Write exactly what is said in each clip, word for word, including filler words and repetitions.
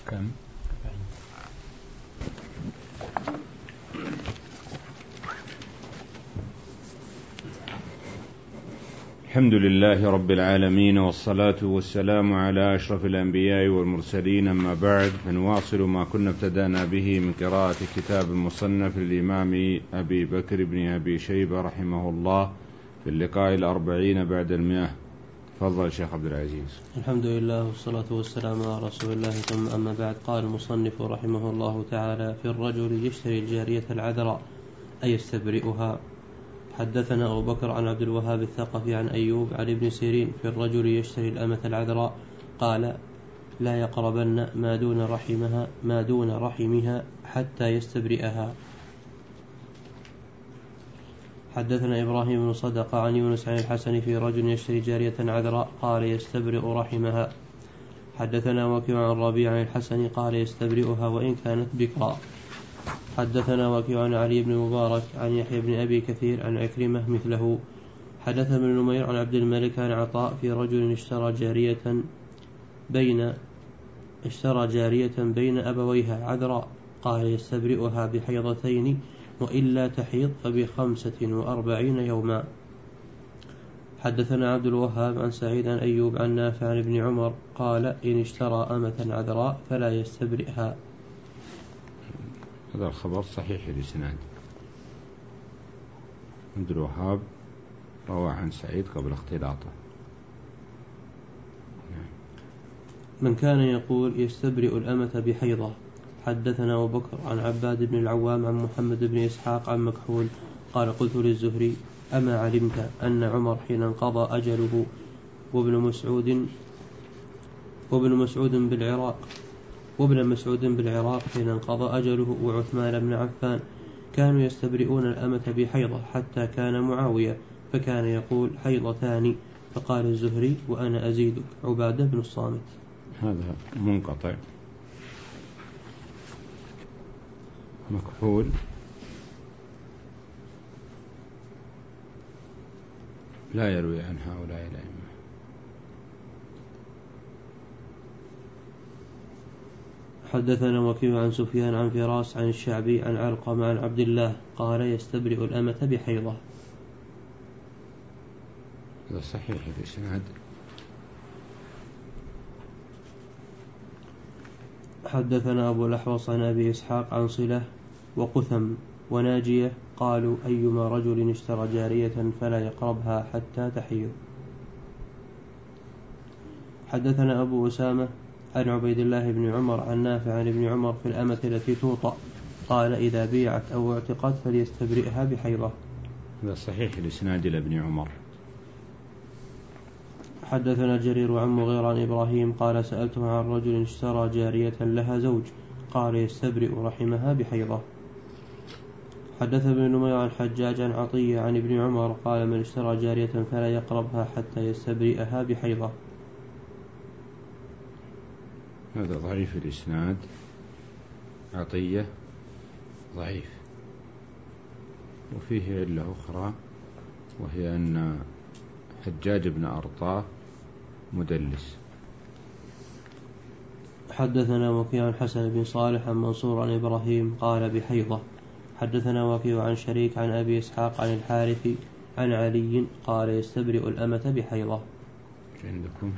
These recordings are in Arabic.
كم؟ الحمد لله رب العالمين، والصلاة والسلام على أشرف الأنبياء والمرسلين، أما بعد، فنواصل ما كنا ابتدأنا به من قراءة كتاب المصنف للإمام أبي بكر بن أبي شيبة رحمه الله في اللقاء الأربعين بعد المئة. تفضل شيخ عبد العزيز. الحمد لله والصلاة والسلام على رسول الله، ثم أما بعد. قال المصنف رحمه الله تعالى: في الرجل يشتري الجارية العذراء أي يستبرئها. حدثنا أبو بكر عن عبد الوهاب الثقفي عن أيوب عن ابن سيرين: في الرجل يشتري الأمة العذراء قال: لا يقربن ما دون رحمها ما دون رحمها حتى يستبرئها. حدثنا إبراهيم بن صدقة عن يونس عن الحسن: في رجل يشتري جارية عذراء قال: يستبرئ رحمها. حدثنا وكيع عن ربيع عن الحسن قال: يستبرئها وإن كانت بكرا. حدثنا وكيع عن علي بن مبارك عن يحيى بن أبي كثير عن عكرمة مثله. حدثنا ابن نمير عن عبد الملك عن عطاء: في رجل اشترى جارية بين اشترى جارية بين أبويها عذراء قال: يستبرئها بحيضتين وإلا تحيض فبخمسة وأربعين يوما. حدثنا عبد الوهاب عن سعيد عن أيوب عن نافع عن ابن عمر قال: إن اشترى أمة عذراء فلا يستبرئها. هذا الخبر صحيح الإسناد. عبد الوهاب روى عن سعيد قبل اختلاطه. من كان يقول: يستبرئ الأمة بحيضة. حدثنا أبو بكر عن عباد بن العوام عن محمد بن إسحاق عن مكحول قال: قلت للزهري: أما علمت أن عمر حين انقضى أجله وابن مسعود وابن مسعود بالعراق وابن مسعود بالعراق حين انقضى أجله وعثمان بن عفان كانوا يستبرئون الأمة بحيضة حتى كان معاوية فكان يقول: حيضتان. فقال الزهري: وأنا أزيدك. عبادة بن الصامت. هذا منقطع. مكحول لا يروي عن هؤلاء الأئمة. حدثنا وكيع عن سفيان عن فراس عن الشعبي عن علقمة عن عبد الله قال: يستبرئ الأمة بحيضة. هذا صحيح الإسناد. حدثنا أبو الأحوص عن أبي إسحاق عن صلة وقثم وناجية قالوا: أيما رجل اشترى جارية فلا يقربها حتى تحيض. حدثنا أبو أسامة عن عبيد الله بن عمر عن نافع عن ابن عمر في الأمة التي توطأ قال: إذا بيعت أو اعتقت فليستبرئها بحيضة. هذا صحيح الإسناد لابن عمر. حدثنا جرير عن مغير عن إبراهيم قال: سألته عن رجل اشترى جارية لها زوج قال: يستبرئ رحمها بحيضة. حدث ابن نمير عن حجاج عن عطية عن ابن عمر قال: من اشترى جارية فلا يقربها حتى يستبرئها بحيضة. هذا ضعيف الإسناد. عطية ضعيف، وفيه علة أخرى وهي أن حجاج بن أرطاه مدلس. حدثنا وكيع عن حسن بن صالح عن منصور عن إبراهيم قال: بحيضة. حدثنا وكيع عن شريك عن أبي إسحاق عن الحارث عن علي قال: يستبرئ الأمة بحيضة. عندكم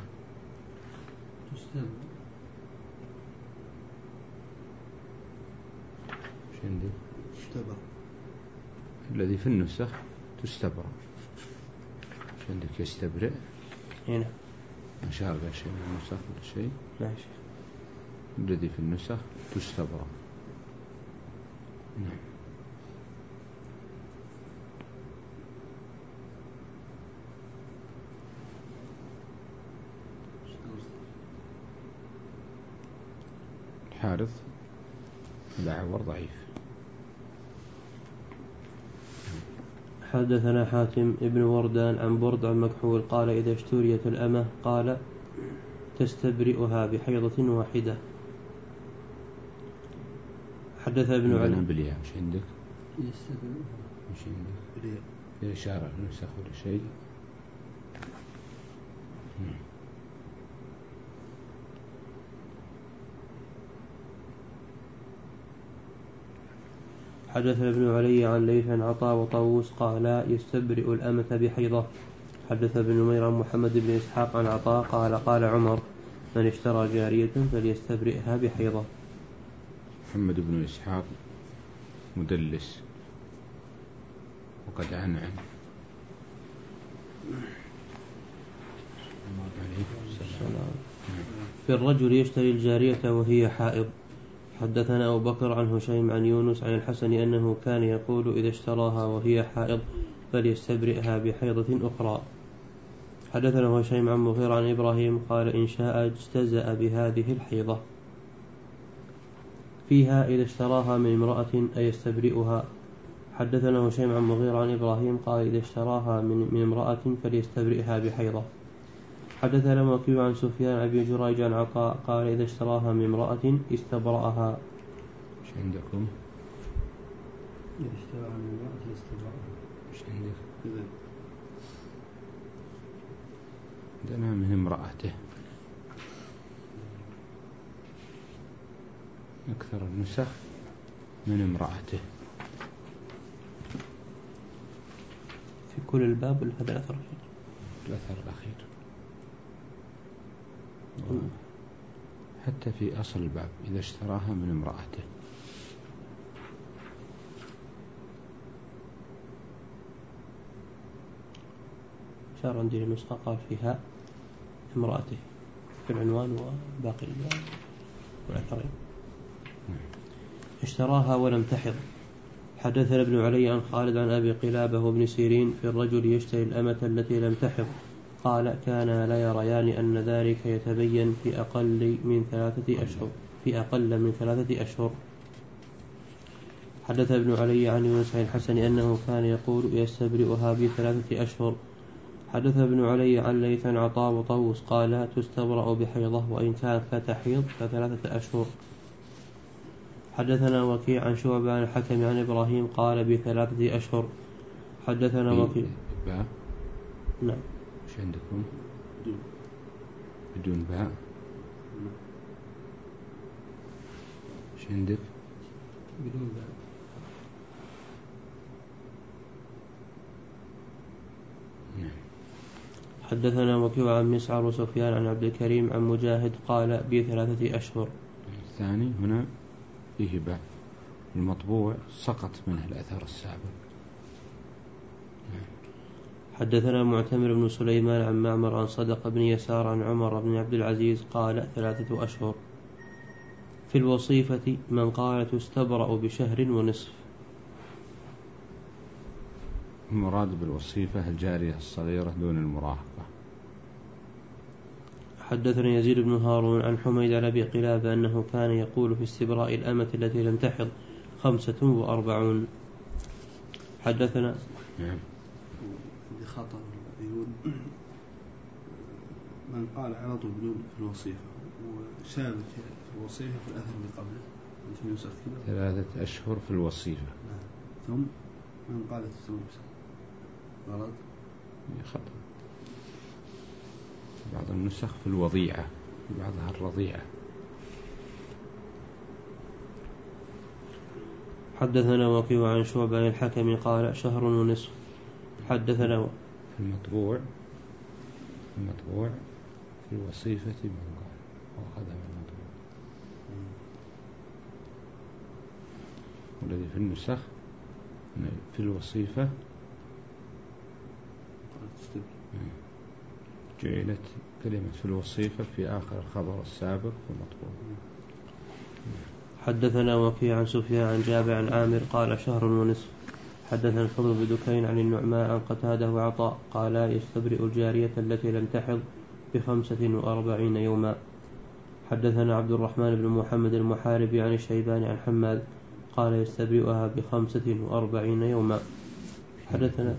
تستبرأ الذي في النسخ تستبرأ. عندك يستبرئ هنا ما شاء الله شيء من النسخ ولا شيء. ماشي. الذي في النسخ تستبرأ. نعم. الحارث الأعور ضعيف. حدثنا حاتم ابن وردان عن برد عن مكحول قال: إذا اشتريت الأمة قال: تستبرئها بحيضة واحدة. حدث ابن علي بالياء. مش عندك مش عندك في إشارة نسخ ولا شيء. حدثنا ابن علي عن ليث عن عطاء وطاووس قال يستبرئ الأمة بحيضة. حدث ابن نمير عن محمد بن إسحاق عن عطاء قال قال عمر من اشترى جارية فليستبرئها بحيضة. محمد بن إسحاق مدلس وقد عن عن في الرجل يشتري الجارية وهي حائض. حدثنا أبو بكر عن هشيم عن يونس عن الحسن أنه كان يقول إذا اشتراها وهي حائض فليستبرئها بحيضة أخرى. حدثنا هشيم عن مغير عن إبراهيم قال إن شاء اجتزأ بهذه الحيضة فيها إذا اشتراها من امرأة أي يستبرئها. حدثنا هشيم عن مغير عن إبراهيم قال إذا اشتراها من, من امرأة فليستبرئها بحيضة. حدثنا وكيع عن سفيان عن أبي جريج عن عطاء قال إذا اشتراها من امرأة استبرأها. مش عندكم؟ إذا اشتراها من امرأة استبرأها. مش عندك؟ عندنا من امرأته. أكثر النسخ من امرأته في كل الباب ولا هذا الأثر؟ الأثر الأخير حتى في أصل الباب إذا اشتراها من امرأته. شار عندي النسخة قال فيها امرأته في العنوان وباقي والأثرين. اشتراها ولم تحض. حدثنا ابن علي عن خالد عن أبي قلابة وابن سيرين في الرجل يشتري الأمة التي لم تحض قال كانا لا يريان أن ذلك يتبين في أقل من ثلاثة أشهر في أقل من ثلاثة أشهر. حدث ابن علي عن يونس عن الحسن أنه كان يقول يستبرئها بثلاثة أشهر. حدث ابن علي عن ليث عن عطاء وطوس قال تستبرأ بحيضة وإن كانت لا تحيض فثلاثة أشهر. حدثنا وكيع عن شعبة عن الحكم عن إبراهيم قال بثلاثة أشهر. حدثنا وكيع باء. نعم. مش عندكم بدون باء؟ مش عندك بدون باء. نعم. حدثنا وكيع عن مسعر وسفيان عن عبد الكريم عن مجاهد قال بثلاثة أشهر. الثاني هنا فيه باء، المطبوع سقط منه الأثر السابق. حدثنا معتمر بن سليمان عن معمر عن صدق بن يسار عن عمر بن عبد العزيز قال ثلاثة أشهر. في الوصيفة من قال تستبرأ بشهر ونصف. المراد بالوصيفة الجارية الصغيرة دون المراهقة. حدثنا يزيد بن هارون عن حميد عن أبي قلابة أنه كان يقول في استبراء الأمة التي لم تحض خمسة وأربعون. حدثنا نعم. خطأ يقول من قال على طول بدون في الوصيفة وشابك في الوصيفة في الأثر اللي قبله ثلاثة أشهر في الوصيفة. نعم. ثم من قال تسمى غلط خطأ. بعض النسخ في الوضيعة بعضها الرضيعة. حدثنا وكيع عن شعبة عن الحكم قال شهر ونصف. حدثنا في المطبوع المطبوع في الوصيفة من قال وأخذها من المطبوع، والذي في النسخ في الوصيفة جعلت كلمة في الوصيفة في آخر الخبر السابق في المطبوع. حدثنا وكيع عن سفيان عن جابر عن عامر قال شهر ونصف. حدثنا الفضل بن دكين عن النعمان عن قتادة وعطاء قال يستبرئ الجارية التي لم تحض بخمسة وأربعين يوما. حدثنا عبد الرحمن بن محمد المحاربي عن الشيباني عن حماد قال يستبرئها بخمسة وأربعين يوما. حدثنا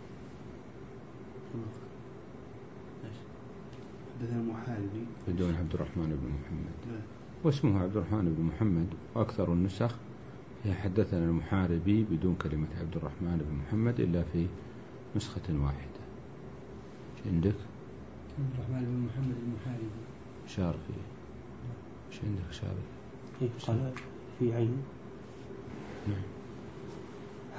حدثنا المحاربي بدون عبد الرحمن بن محمد واسمه عبد الرحمن بن محمد، وأكثر النسخ هي حدثنا المحاربي بدون كلمة عبد الرحمن بن محمد إلا في نسخة واحدة. عندك عبد الرحمن بن محمد المحاربي شار فيه. مش عندك شار قال في عين. نعم.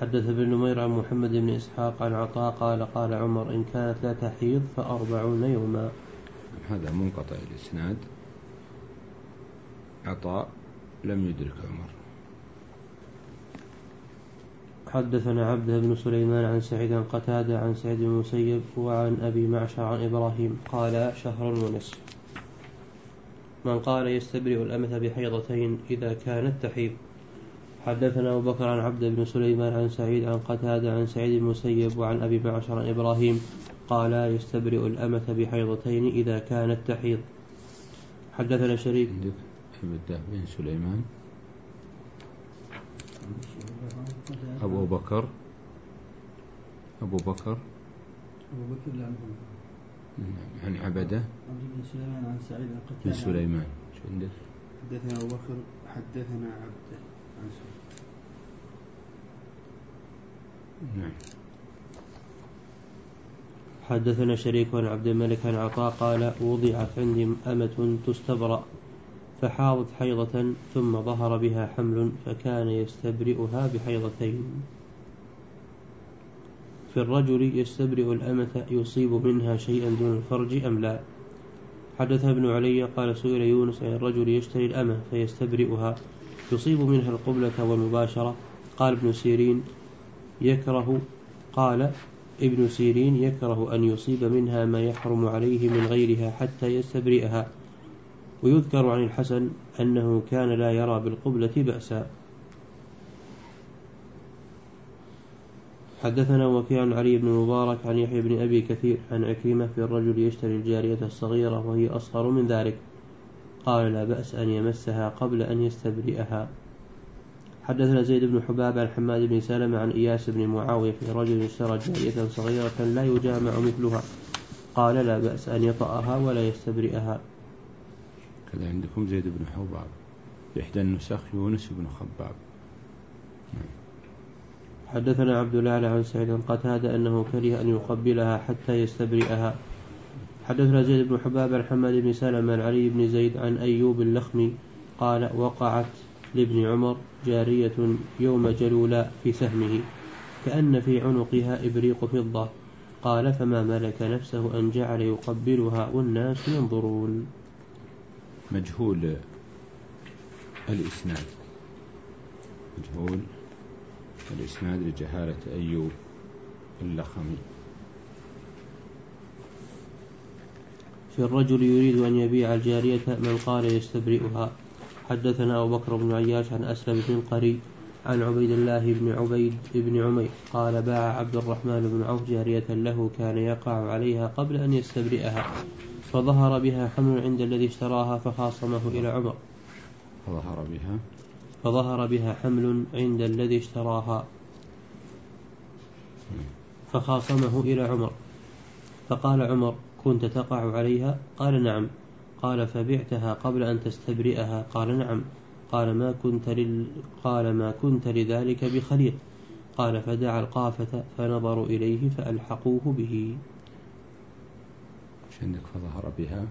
حدث ابن نمير عن محمد بن إسحاق عن عطاء قال قال عمر إن كانت لا تحيض فأربعون يوما. هذا منقطع الإسناد، عطاء لم يدرك عمر. حدثنا عبده بن سليمان عن سعيد عن قتادة عن سعيد بن المسيب وعن أبي معشر عن إبراهيم قال شهر ونصف. من قال يستبرئ الأمة بحيضتين إذا كانت تحيض. حدثنا أبو بكر عن عبد بن سليمان عن سعيد عن قتادة عن سعيد بن المسيب وعن أبي معشر عن إبراهيم قال يستبرئ الأمة بحيضتين إذا كانت تحيض. حدثنا شريك بن سليمان أبو بكر أبو بكر أبو بكر لا عن عبدة عبد بن سليمان عن سعيد بن سليمان. شو عندك؟ حدثنا أبو بكر حدثنا عبده عن سعيد. نعم. حدثنا شريك عن عبد الملك عن عطاء قال وضعت عندي أمة تستبرأ فحاضت حيضة ثم ظهر بها حمل فكان يستبرئها بحيضتين. في الرجل يستبرئ الأمة يصيب منها شيئا دون الفرج أم لا. حدث ابن علي قال سئل يونس عن الرجل يشتري الأمة فيستبرئها يصيب منها القبلة والمباشرة. قال ابن سيرين يكره قال ابن سيرين يكره أن يصيب منها ما يحرم عليه من غيرها حتى يستبرئها. ويذكر عن الحسن أنه كان لا يرى بالقبلة بأسا. حدثنا وكيع عن علي بن مبارك عن يحيى بن أبي كثير عن عكرمة في الرجل يشتري الجارية الصغيرة وهي أصغر من ذلك قال لا بأس أن يمسها قبل أن يستبرئها. حدثنا زيد بن حباب عن حماد بن سلمة عن إياس بن معاوية في رجل اشترى جارية صغيرة لا يجامع مثلها قال لا بأس أن يطأها ولا يستبرئها. كذا عندكم زيد بن حباب إحدى النسخ يونس بن خباب. حدثنا عبد الله عن سعيد عن قتادة أنه كره أن يقبلها حتى يستبرئها. حدثنا زيد بن حباب عن حماد بن سلمة عن علي بن زيد عن أيوب اللخمي قال وقعت لابن عمر جارية يوم جلولاء في سهمه كأن في عنقها إبريق فضة قال فما ملك نفسه أن جعل يقبلها والناس ينظرون. مجهول الإسناد مجهول الإسناد لجهالة أيوب اللخمي. في الرجل يريد أن يبيع الجارية من قال يستبرئها. حدثنا أبو بكر بن عياش عن أسلم بن قري عن عبيد الله بن عبيد بن عمير قال باع عبد الرحمن بن عوف جارية له كان يقع عليها قبل أن يستبرئها فظهر بها حمل عند الذي اشتراها فخاصمه إلى عمر فظهر بها فظهر بها حمل عند الذي اشتراها فخاصمه إلى عمر فقال عمر كنت تقع عليها؟ قال نعم. قال فبعتها قبل أن تستبرئها؟ قال نعم. قال ما كنت لل... قال ما كنت لذلك بخليط. قال فدعا القافة فنظروا إليه فألحقوه به. ايش عندك؟ فظهر بها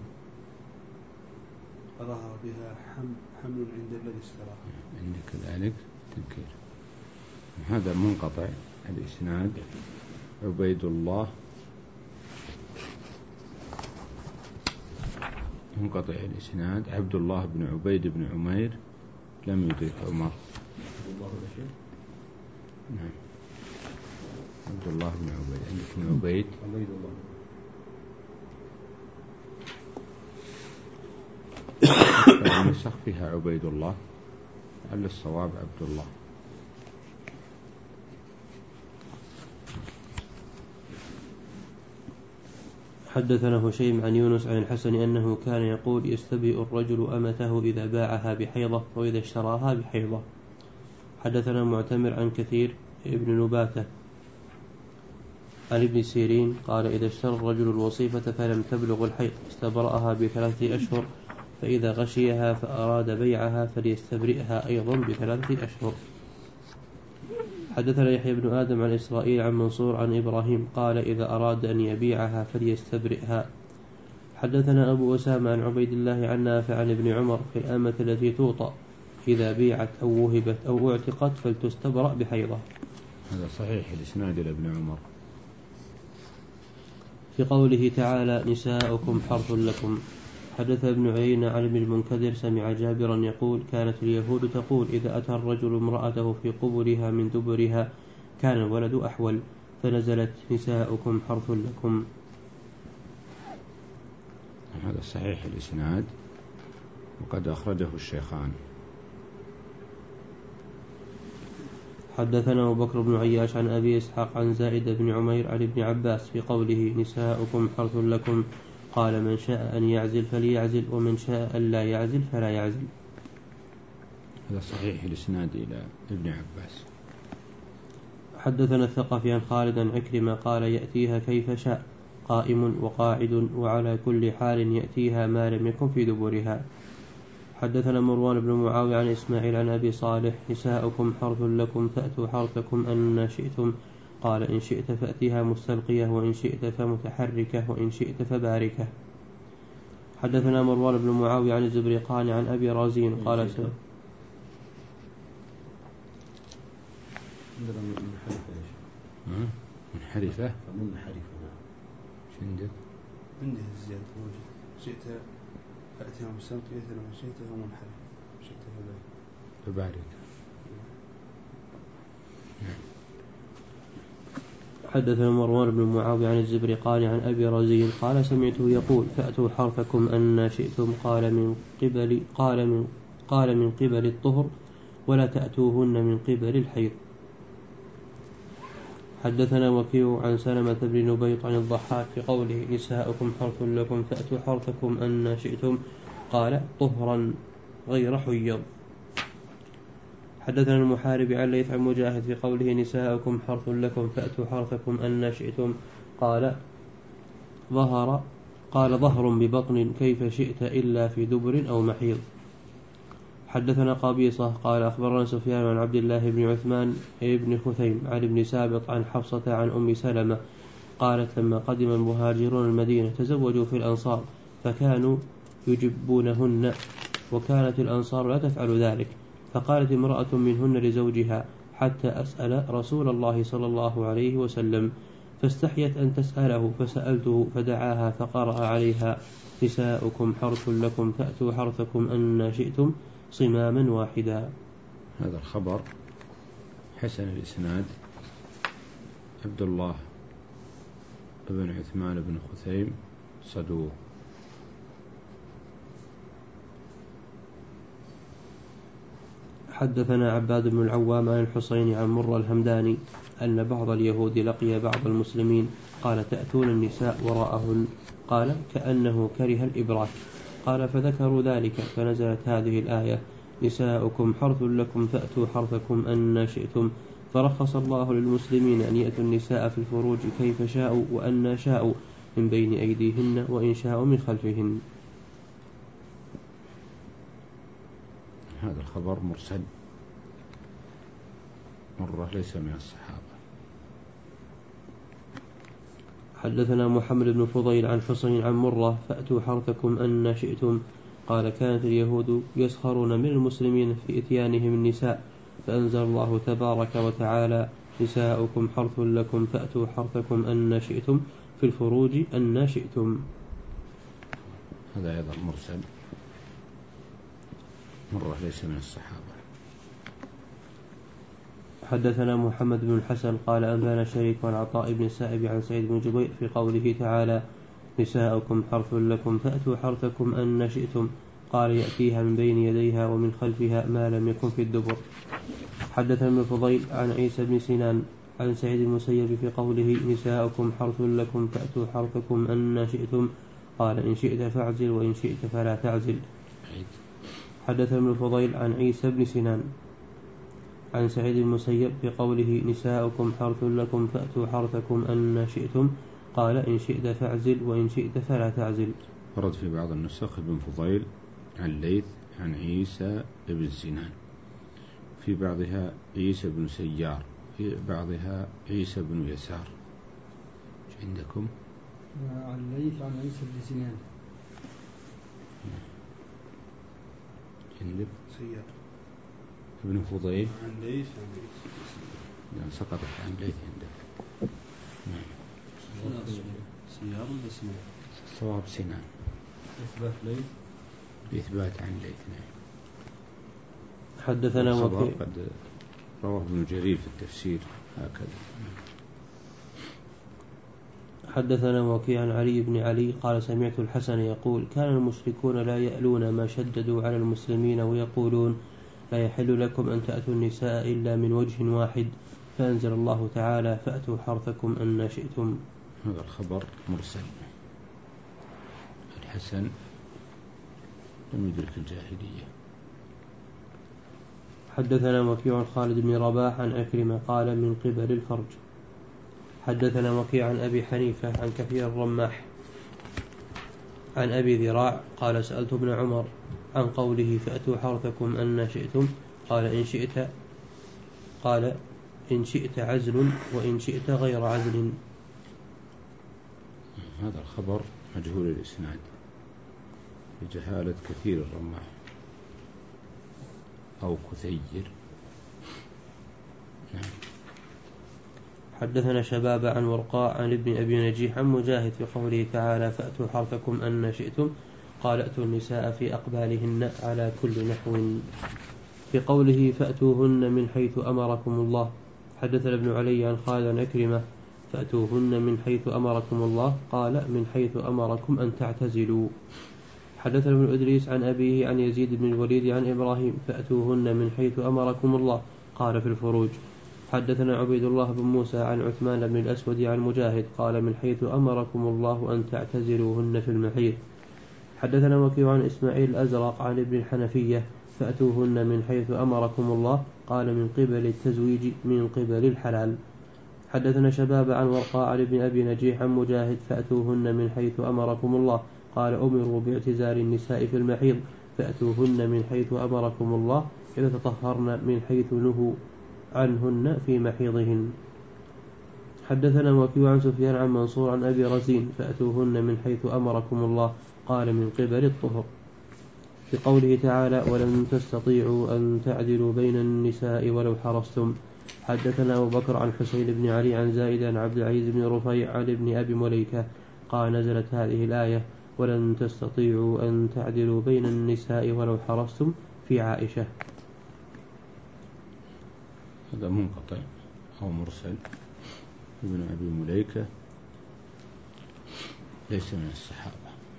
فظهر بها حمل, حمل عند الذي اشتراها. عندك ذلك تنكير. هذا منقطع الإسناد. عبيد الله منقطع الإسناد عبد الله بن عبيد بن عمير لم يدرك عمر. نعم عبد الله بن عبيد. عندك بن عبيد عبيد الله النسخ فيها عبيد الله على الصواب عبد الله. حدثنا هشيم عن يونس عن الحسن أنه كان يقول يستبرئ الرجل أمته إذا باعها بحيضة وإذا اشتراها بحيضة. حدثنا معتمر عن كثير ابن نباتة عن ابن سيرين قال إذا اشترى الرجل الوصيفة فلم تبلغ الحيض استبرأها بثلاثة أشهر فإذا غشيها فأراد بيعها فليستبرئها أيضا بثلاثة أشهر. حدثنا يحيى بن آدم عن إسرائيل عن منصور عن إبراهيم قال إذا أراد أن يبيعها فليستبرئها. حدثنا أبو أسامة عن عبيد الله عن نافع عن ابن عمر في الأمة التي توطأ إذا بيعت أو وهبت أو اعتقت فلتستبرأ بحيضة. هذا صحيح الإسناد إلى ابن عمر. في قوله تعالى نساؤكم حرث لكم. حدث ابن عيينة عن ابن المنكدر سمع جابرا يقول كانت اليهود تقول إذا أتى الرجل امرأته في قبلها من دبرها كان الولد أحول، فنزلت نساؤكم حرث لكم. هذا صحيح الإسناد وقد أخرجه الشيخان. حدثنا أبو بكر بن عياش عن أبي إسحاق عن زائد بن عمير عن ابن عباس في قوله نساؤكم حرث لكم قال من شاء أن يعزل فليعزل ومن شاء أن لا يعزل فلا يعزل. هذا صحيح الإسناد إلى ابن عباس. حدثنا الثقفي عن خالد عن عكرمة قال يأتيها كيف شاء قائم وقاعد وعلى كل حال يأتيها ما لم يكن في دبرها. حدثنا مروان بن معاوية عن إسماعيل عن أبي صالح نساؤكم حرث لكم فأتوا حرثكم أن شئتم قال إن شئت فأتيها مستلقية وإن شئت فمتحركة وإن شئت فباركة. حدثنا مروان بن معاوية عن الزبرقان عن أبي رازين قال سأل منحرفة منحرفة عندك عنده الزيادة موجود شئت فأتيها مستلقية وإن شئت فمنحرفة شئت فبارك. حدثنا مروان بن معاوية عن الزبرقان عن أبي رزين قال سمعته يقول فأتوا حرثكم أن شئتم قال من قبل قال من قال من قبل الطهر ولا تأتوهن من قبل الحيض. حدثنا وكيع عن سلمة بن نبيط عن الضحاك في قوله نساؤكم حرث لكم فأتوا حرثكم أن شئتم قال طهرا غير حيض. حدثنا المحارب عن ليث عن مجاهد في قوله نساؤكم حرث لكم فأتوا حرثكم أن شئتم قال ظهر قال ظهر ببطن كيف شئت إلا في دبر أو محيض. حدثنا قبيصة قال أخبرنا سفيان عن عبد الله بن عثمان بن خثيم عن ابن سابط عن حفصة عن أم سلمة قالت لما قدم المهاجرون المدينة تزوجوا في الأنصار فكانوا يجبونهن وكانت الأنصار لا تفعل ذلك، فقالت امرأة منهن لزوجها حتى أسأل رسول الله صلى الله عليه وسلم فاستحيت أن تسأله فسألته فدعاها فقرأ عليها نساؤكم حرث لكم فأتوا حرثكم أن شئتم صماما واحدا. هذا الخبر حسن الإسناد. عبد الله بن عثمان بن خثيم صدوق. حدثنا عباد بن العوام عن الحسين عن مر الهمداني أن بعض اليهود لقي بعض المسلمين قال تأتون النساء وراءهن قال كأنه كره الإبراك قال فذكروا ذلك فنزلت هذه الآية نساؤكم حرث لكم فأتوا حرثكم أن شئتم، فرخص الله للمسلمين أن يأتوا النساء في الفروج كيف شاءوا وأن شاءوا من بين أيديهن وإن شاءوا من خلفهن. هذا الخبر مرسل مرة ليس من الصحابة. حدثنا محمد بن فضيل عن حسين عن مرة فأتوا حرثكم أن شئتم قال كانت اليهود يسخرون من المسلمين في إتيانهم النساء فأنزل الله تبارك وتعالى نساؤكم حرث لكم فأتوا حرثكم أن شئتم في الفروج أن شئتم. هذا أيضا مرسل مرة ليس من الصحابة. حدثنا محمد بن الحسن قال أنبانا شريك عن عطاء بن السائب عن سعيد بن جبير في قوله تعالى نساؤكم حرث لكم فأتوا حرثكم أن شئتم قال يأتيها من بين يديها ومن خلفها ما لم يكن في الدبر. حدثنا ابن فضيل عن عيسى بن سنان عن سعيد المسيب في قوله نساؤكم حرث لكم فأتوا حرثكم أن شئتم قال إن شئت فاعزل وإن شئت فلا تعزل. حدثنا ابن فضيل عن عيسى بن سنان عن سعيد المسيب في قوله نساؤكم حرث لكم فأتوا حرثكم أن شئتم قال إن شئت فاعزل وإن شئت فلا تعزل. ورد في بعض النسخ ابن فضيل عن ليث عن عيسى بن سنان، في بعضها عيسى بن سيار، في بعضها عيسى بن يسار. عندكم عن ليث عن عيسى بن سنان عندك سيار ابن فضيل عن ليث عن عيسى لأن سقطت عن ليث عنده. سيار ولا سنان؟ الصواب سنان. إثبات ليث بإثبات عن ليث. حدثنا وكيع قد رواه ابن جرير في التفسير هكذا. حدثنا وكيع عن علي بن علي قال سمعت الحسن يقول كان المشركون لا يألون ما شددوا على المسلمين ويقولون لا يحل لكم أن تأتوا النساء إلا من وجه واحد فأنزل الله تعالى فأتوا حرثكم أن شئتم. هذا الخبر مرسل. الحسن لم يدرك الجاهلية. حدثنا وكيع خالد بن رباح عن أكرمة قال من قبل الفرج. حدثنا وكيع عن أبي حنيفة عن كثير الرماح عن أبي ذراع قال سألت ابن عمر عن قوله فأتوا حرثكم أن شئتم قال إن شئت قال إن شئت عزل وإن شئت غير عزل. هذا الخبر مجهول الإسناد بجهالة كثير الرماح أو كثير. نعم. حدثنا شباب عن ورقاء عن ابن أبي نجيح عن مجاهد في قوله تعالى فأتوا حرثكم أن شئتم قال أتوا النساء في أقبالهن على كل نحو. في قوله فأتوهن من حيث أمركم الله. حدثنا ابن علي عن خالد عن أكرمة فأتوهن من حيث أمركم الله قال من حيث أمركم أن تعتزلوا. حدثنا ابن إدريس عن أبيه عن يزيد بن الوليد عن إبراهيم فأتوهن من حيث أمركم الله قال في الفروج. حدثنا عبيد الله بن موسى عن عثمان بن الأسود عن مجاهد قال من حيث أمركم الله أن تعتزلوهن في المحيط. حدثنا وكيع عن إسماعيل الأزرق عن ابن الحنفية فأتوهن من حيث أمركم الله قال من قبل التزويج من قبل الحلال. حدثنا شباب عن ورقاء عن ابن أبي نجيح عن مجاهد فأتوهن من حيث أمركم الله قال أمروا باعتزال النساء في المحيض فأتوهن من حيث أمركم الله إذا تطهرن من حيث نهوا عنهن في محيضهن. حدثنا وكيع عن سفيان عن منصور عن أبي رزين فأتوهن من حيث أمركم الله قال من قبل الطهر. في قوله تعالى ولن تستطيعوا أن تعدلوا بين النساء ولو حرصتم. حدثنا أبو بكر عن حسين بن علي عن زائد عن عبد العزيز بن رفيع عن ابن أبي مليكة قال نزلت هذه الآية ولن تستطيعوا أن تعدلوا بين النساء ولو حرصتم في عائشة. هذا منقطع أو مرسل. ابن أبي مليكة ليس من الصحابة.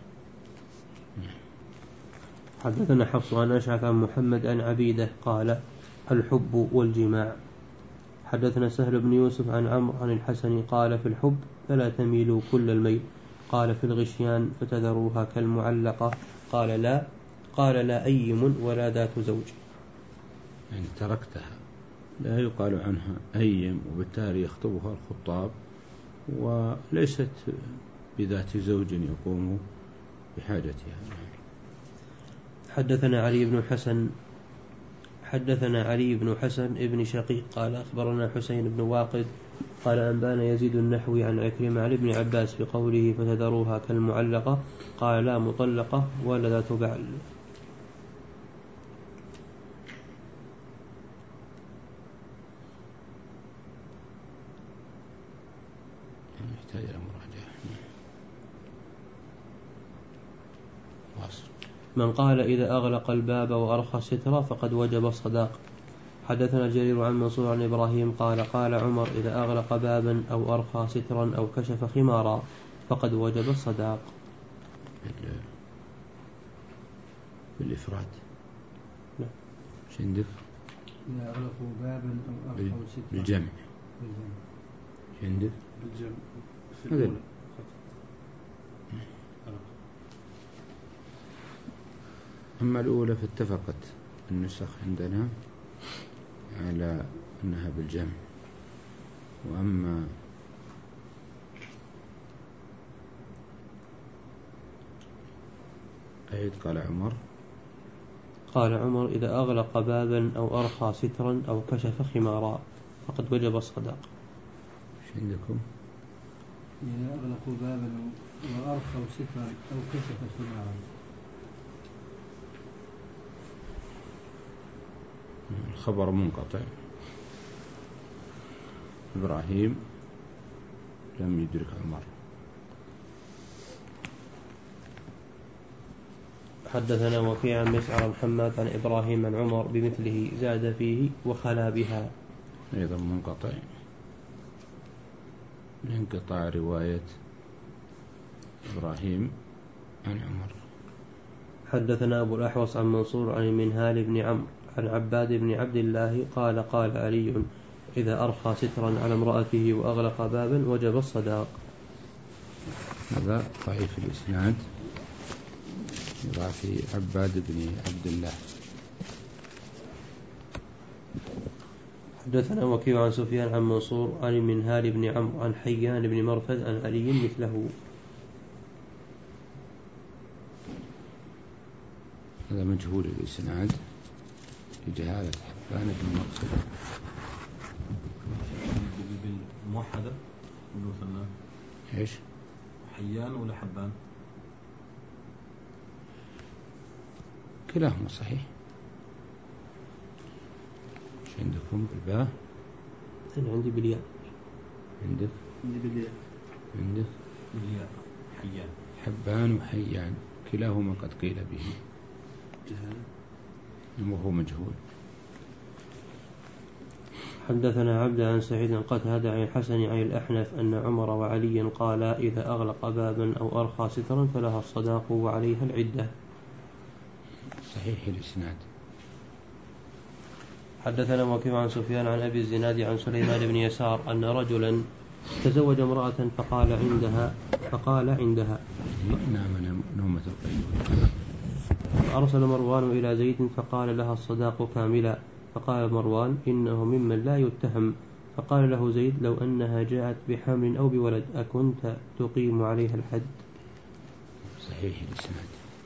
حدثنا حفص عن أشعث عن محمد عن عبيدة قال الحب والجماع. حدثنا سهل بن يوسف عن عمرو عن الحسن قال في الحب فلا تميلوا كل الميل قال في الغشيان فتذروها كالمعلقة قال لا قال لا أيم ولا ذات زوج. يعني تركتها لا يقال عنها أيم وبالتالي يخطبها الخطاب وليست بذات زوج يقوم بحاجتها. حدثنا علي بن حسن حدثنا علي بن حسن ابن شقيق قال أخبرنا حسين بن واقد قال أنبانا يزيد النحوي عن عكرمة عن ابن عباس بقوله فتذروها كالمعلقة قال لا مطلقة ولا ذات بعل. يحتاج إلى مراجعة. واصل. من قال إذا أغلق الباب وأرخى الستر فقد وجب الصداق. حدثنا جرير عن منصور عن إبراهيم قال قال عمر إذا أغلق بابا أو أرخى سترا أو كشف خمارا فقد وجب الصداق. بالإفراد. لا. ايش عندك؟ إذا أغلقوا بابا أو أرخوا سترا. بالجمع. ايش عندك؟ بالجمع. في هذا. الأولى. أما الأولى فاتفقت النسخ عندنا على أنها بالجمع، وأما أعيد. قال عمر قال عمر إذا أغلق بابا أو أرخى سترا أو كشف خمارا فقد وجب الصداق. ايش عندكم؟ إذا أغلقوا بابا وأرخوا سترا أو كشف خمارا. الخبر منقطع. إبراهيم لم يدرك عمر. حدثنا وكيع عن مسعر محمد عن إبراهيم عن عمر بمثله زاد فيه وخلا بها. أيضا منقطع لانقطاع رواية إبراهيم عن عمر. حدثنا أبو الأحوص عن منصور عن المنهال بن عمرو عن عباد بن عبد الله قال قال علي إذا أرخى سترا على امرأته وأغلق بابا وجب الصداق. هذا ضعيف الإسناد ضعف عباد بن عبد الله. حدثنا وكيع عن سفيان عن منصور عن المنهال بن عمرو عن حيان بن مرثد عن علي مثله. هذا مجهول الإسناد لجهالة حبان بن مرثد. موحدة مثنى ايش؟ حيان ولا حبان؟ كلاهما صحيح. ايش عندكم بالباء؟ أنا عندي بالياء. عندك؟ عندي بالياء. عندك؟ بالياء حيان. حبان وحيان كلاهما قد قيل به جهالة وهو مجهول. حدثنا عبد عن سعيد قتادة عن الحسن عن الأحنف أن عمر وعلي قال إذا أغلق بابا أو أرخى سترا فلها الصداق وعليها العدة. صحيح الإسناد. حدثنا وكيع عن سفيان عن أبي الزناد عن سليمان بن يسار أن رجلا تزوج امرأة فقال عندها فقال عندها نام نومة القيلولة. فأرسل مروان إلى زيد فقال لها الصداق كاملا. فقال مروان إنه ممن لا يتهم. فقال له زيد لو أنها جاءت بحمل أو بولد أكنت تقيم عليها الحد؟ صحيح الإسناد.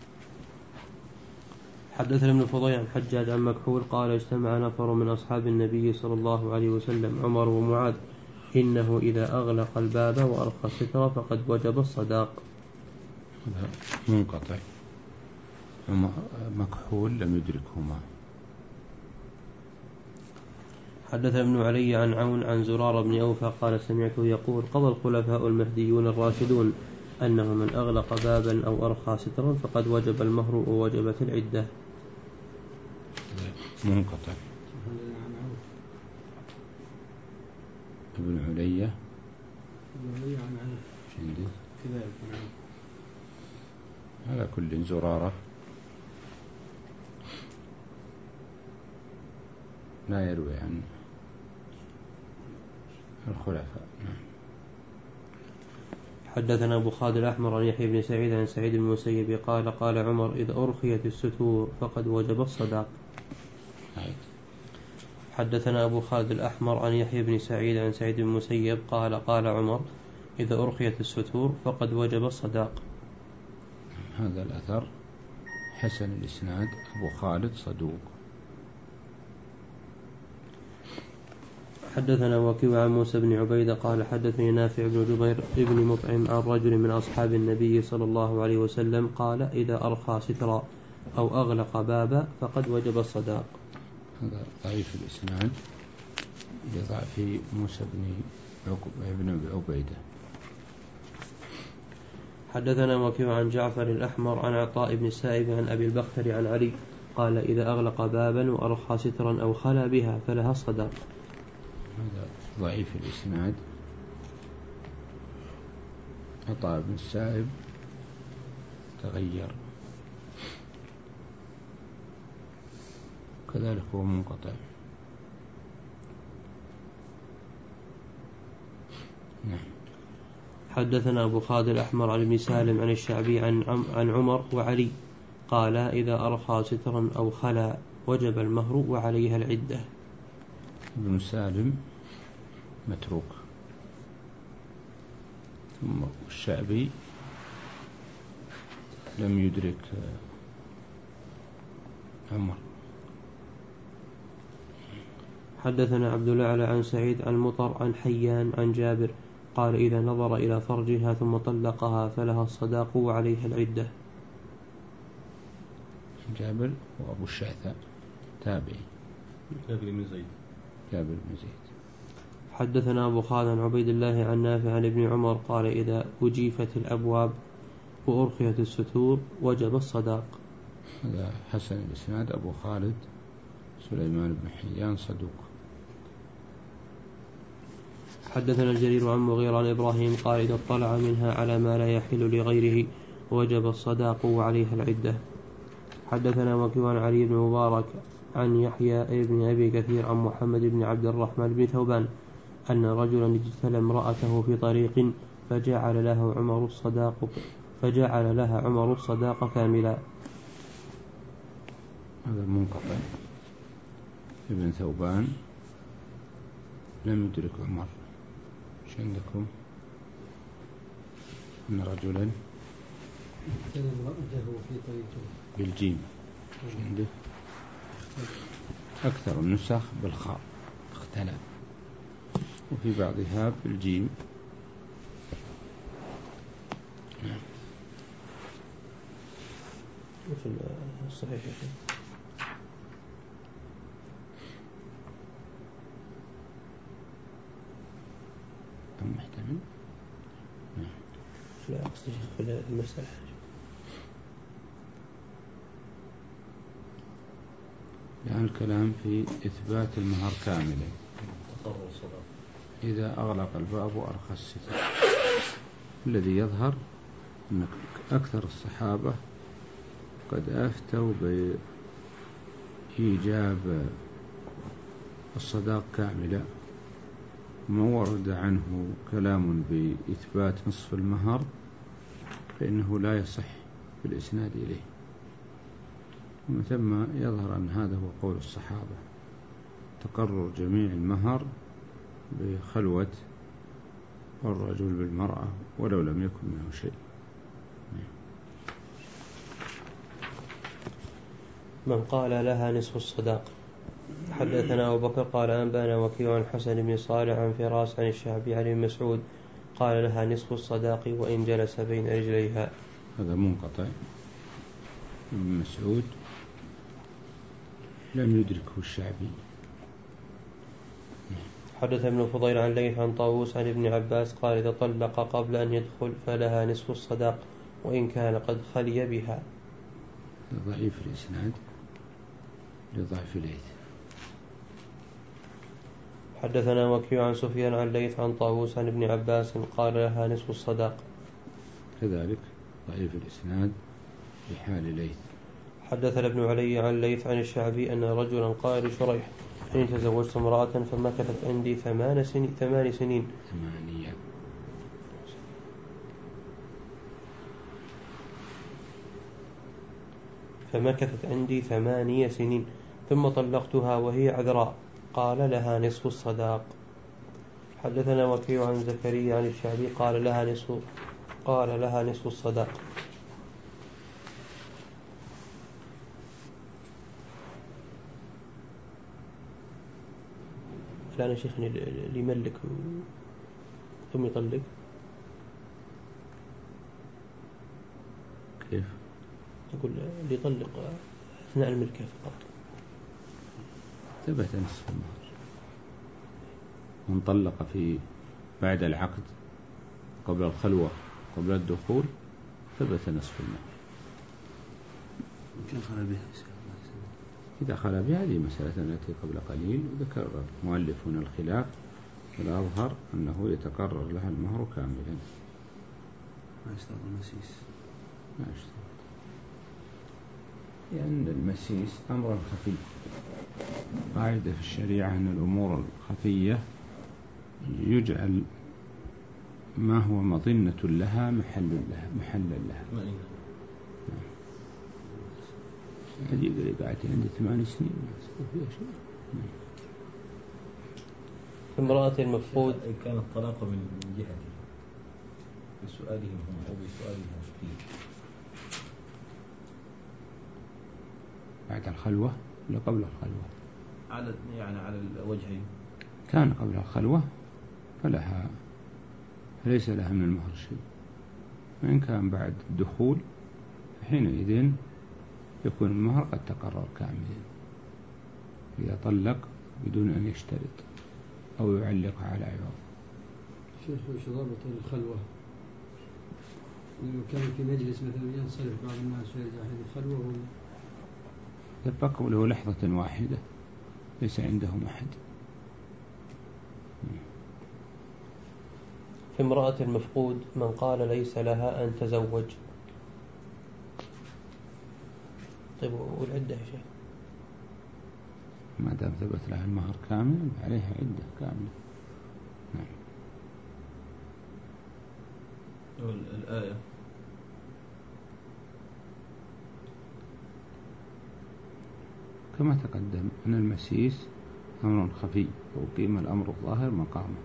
حدثنا ابن فضيل عن حجاج عن مكحول قال اجتمع نفر من أصحاب النبي صلى الله عليه وسلم عمر ومعاذ إنه إذا أغلق الباب وأرخى الستر فقد وجب الصداق. هذا منقطع مكحول لم يدركهما. حدث ابن علي عن عون عن زرار بن أوفى قال سمعته يقول قضى الخلفاء المهديون الراشدون أنه من أغلق بابا أو أرخى سترا فقد وجب المهر ووجبت العدة. منقطع. ابن علية ابن علي عن عون عندي كذلك. على كل زرارة لا يروي عن الخلفاء. حدثنا أبو خالد الأحمر عن يحيى بن سعيد عن سعيد بن المسيب قال قال عمر إذا أرخيت الستور فقد وجب الصداق. حدثنا أبو خالد الأحمر عن يحيى بن سعيد عن سعيد بن المسيب قال قال عمر إذا أرخيت الستور فقد وجب الصداق. هذا الأثر حسن الإسناد. أبو خالد صدوق. حدثنا وكيع عن موسى بن عبيدة قال حدثني نافع بن جبير ابن مطعم عن رجل من أصحاب النبي صلى الله عليه وسلم قال إذا أرخى سترا أو أغلق بابا فقد وجب الصداق. هذا ضعيف الإسناد لضعف موسى بن عبيدة. حدثنا وكيع عن جعفر الأحمر عن عطاء بن السائب عن أبي البختر عن علي قال إذا أغلق بابا وأرخى سترا أو خلا بها فلها الصداق. هذا ضعيف الإسناد. عطاء بن السائب تغير كذلك هو منقطع. نعم. حدثنا أبو خالد الأحمر عن ابن سالم عن الشعبي عن, عم عن عمر وعلي قال إذا أرخى سترا أو خلا وجب المهر وعليها العدة. ابن سالم متروك. ثم الشعبي لم يدرك عمر. حدثنا عبد الأعلى عن سعيد عن مطر عن حيان عن جابر قال إذا نظر إلى فرجها ثم طلقها فلها الصداق وعليها العدة. جابر وأبو الشعثاء تابعي. جابر بن زيد. جابر بن زيد. حدثنا أبو خالد عن عبيد الله عن نافع عن ابن عمر قال إذا أجيفت الأبواب وأرخيت الستور وجب الصداق. هذا حسن الإسناد. أبو خالد سليمان بن حيان صدوق. حدثنا الجرير عن مغيرة عن إبراهيم قال إذا اطلع منها على ما لا يحل لغيره وجب الصداق وعليها العدة. حدثنا وكيع عن علي بن مبارك عن يحيى بن أبي كثير عن محمد بن عبد الرحمن بن ثوبان أن رجلا اجتلى امرأته في طريق فجعل له عمر الصداق فجعل لها عمر الصداق كاملا. هذا منقطع. ابن ثوبان لم يدرك عمر. ايش عندكم؟ ان رجلا اجتلى امرأته في طريقه بالجيم. ايش عندك؟ اكثر النسخ بالخاء اختلى، وفي بعضها بالجيم. وفي الصحيح أم محتمل؟ لا أقصد في المسألة. يعني الكلام في إثبات المهر كاملا إذا أغلق الباب وأرخى الستر. الذي يظهر أن أكثر الصحابة قد أفتوا بإيجاب الصداق كاملا، ما ورد عنه كلام بإثبات نصف المهر فإنه لا يصح في الإسناد إليه. ومن ثم يظهر أن هذا هو قول الصحابة، تقرر جميع المهر بخلوة الرجل بالمرأة ولو لم يكن منه شيء. من قال لها نصف الصداق. حدثنا أبو بكر قال أنبانا وكيع عن حسن بن صالح عن فراس عن الشعبي عن ابن مسعود قال لها نصف الصداق وإن جلس بين رجليها. هذا منقطع. ابن مسعود لم يدركه الشعبي. حدث ابن فضيل عن ليث عن طاووس عن ابن عباس قال إذا طلق قبل أن يدخل فلها نصف الصداق وإن كان قد خلي بها. ضعيف الإسناد لضعف ليث. حدثنا وكيع عن سفيان عن ليث عن طاووس عن ابن عباس قال لها نصف الصداق. كذلك ضعيف الإسناد بحال ليث. حدثنا ابن علي عن ليث عن الشعبي أن رجلا قال لشريح إن تزوجت امرأة فمكثت عندي ثمان سنين ثمان سنين ثمانية فمكثت عندي ثمانية سنين ثم طلقتها وهي عذراء قال لها نصف الصداق. حدثنا وكيع عن زكريا عن الشعبي قال لها نصف قال لها نصف الصداق. الآن يا شيخني اللي يملك ثم يطلق كيف؟ يقول اللي يطلق أثناء الملكة فقط ثبت نصف المهر. من طلق في بعد العقد قبل الخلوة قبل الدخول ثبت نصف المهر. يمكن خلى بها إذا خلا بها هذه مسألة التي قبل قليل ذكر المؤلف هنا الخلاف، والأظهر أنه يتقرر لها المهر كاملا. ما يشترط المسيس. ما يشترط، لأن المسيس أمر خفي. قاعدة في الشريعة أن الأمور الخفية يجعل ما هو مظنة لها محل لها محلا لها. هذه اللي قاعدة عندي ثمان سنين ما فيها شيء. امرأة المفقود كان الطلاق من جهته بسؤالهم هم أو بسؤالهم فيه بعد الخلوة ولا قبل الخلوة؟ على يعني على الوجهين. كان قبل الخلوة فلها فليس لها من المهر شيء، وإن كان بعد الدخول حينئذ يكون المهر قد تقرر كاملا إذا طلق بدون أن يشترط. أو يعلق على عوض. شيخ وش ضابط الخلوة؟ لو كان في مجلس مثلا ينصرف بعض الناس ويرجع هذه الخلوة ولا؟ يبقى له لحظة واحدة ليس عندهم أحد. في امرأة المفقود من قال ليس لها أن تزوج. طيب والعدة يا شيخ؟ ما دام ثبت لها المهر كامل عليها عدة كاملة. نعم. الآية كما تقدم أن المسيس أمر خفي وقيم الأمر الظاهر مقامه.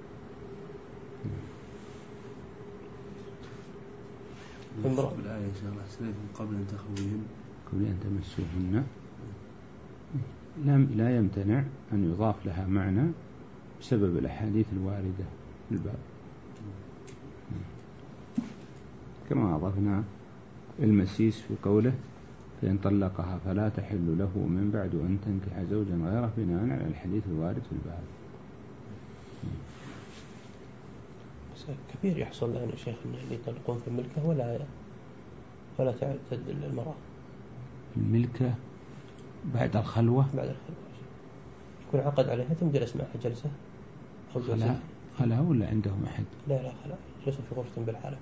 امرأة بالآية إن شاء الله سنة قبل أن تخلوهن قبل أن تمسوهن لا يمتنع أن يضاف لها معنى بسبب الأحاديث الواردة في الباب، كما أضفنا المسيس في قوله فإن طلقها فلا تحل له من بعد أن تنكح زوجا غيره بناء على الحديث الوارد في الباب. بس كثير يحصل لنا شيخ اللي يطلقون في الملكة ولا ولا تعتد المرأة الملكة بعد الخلوة. بعد الخلوة يكون عقد عليها ثم جلس معها جلسة أو خلا خلا ولا عندهم أحد؟ لا لا خلا جلسوا في غرفة بالحالة.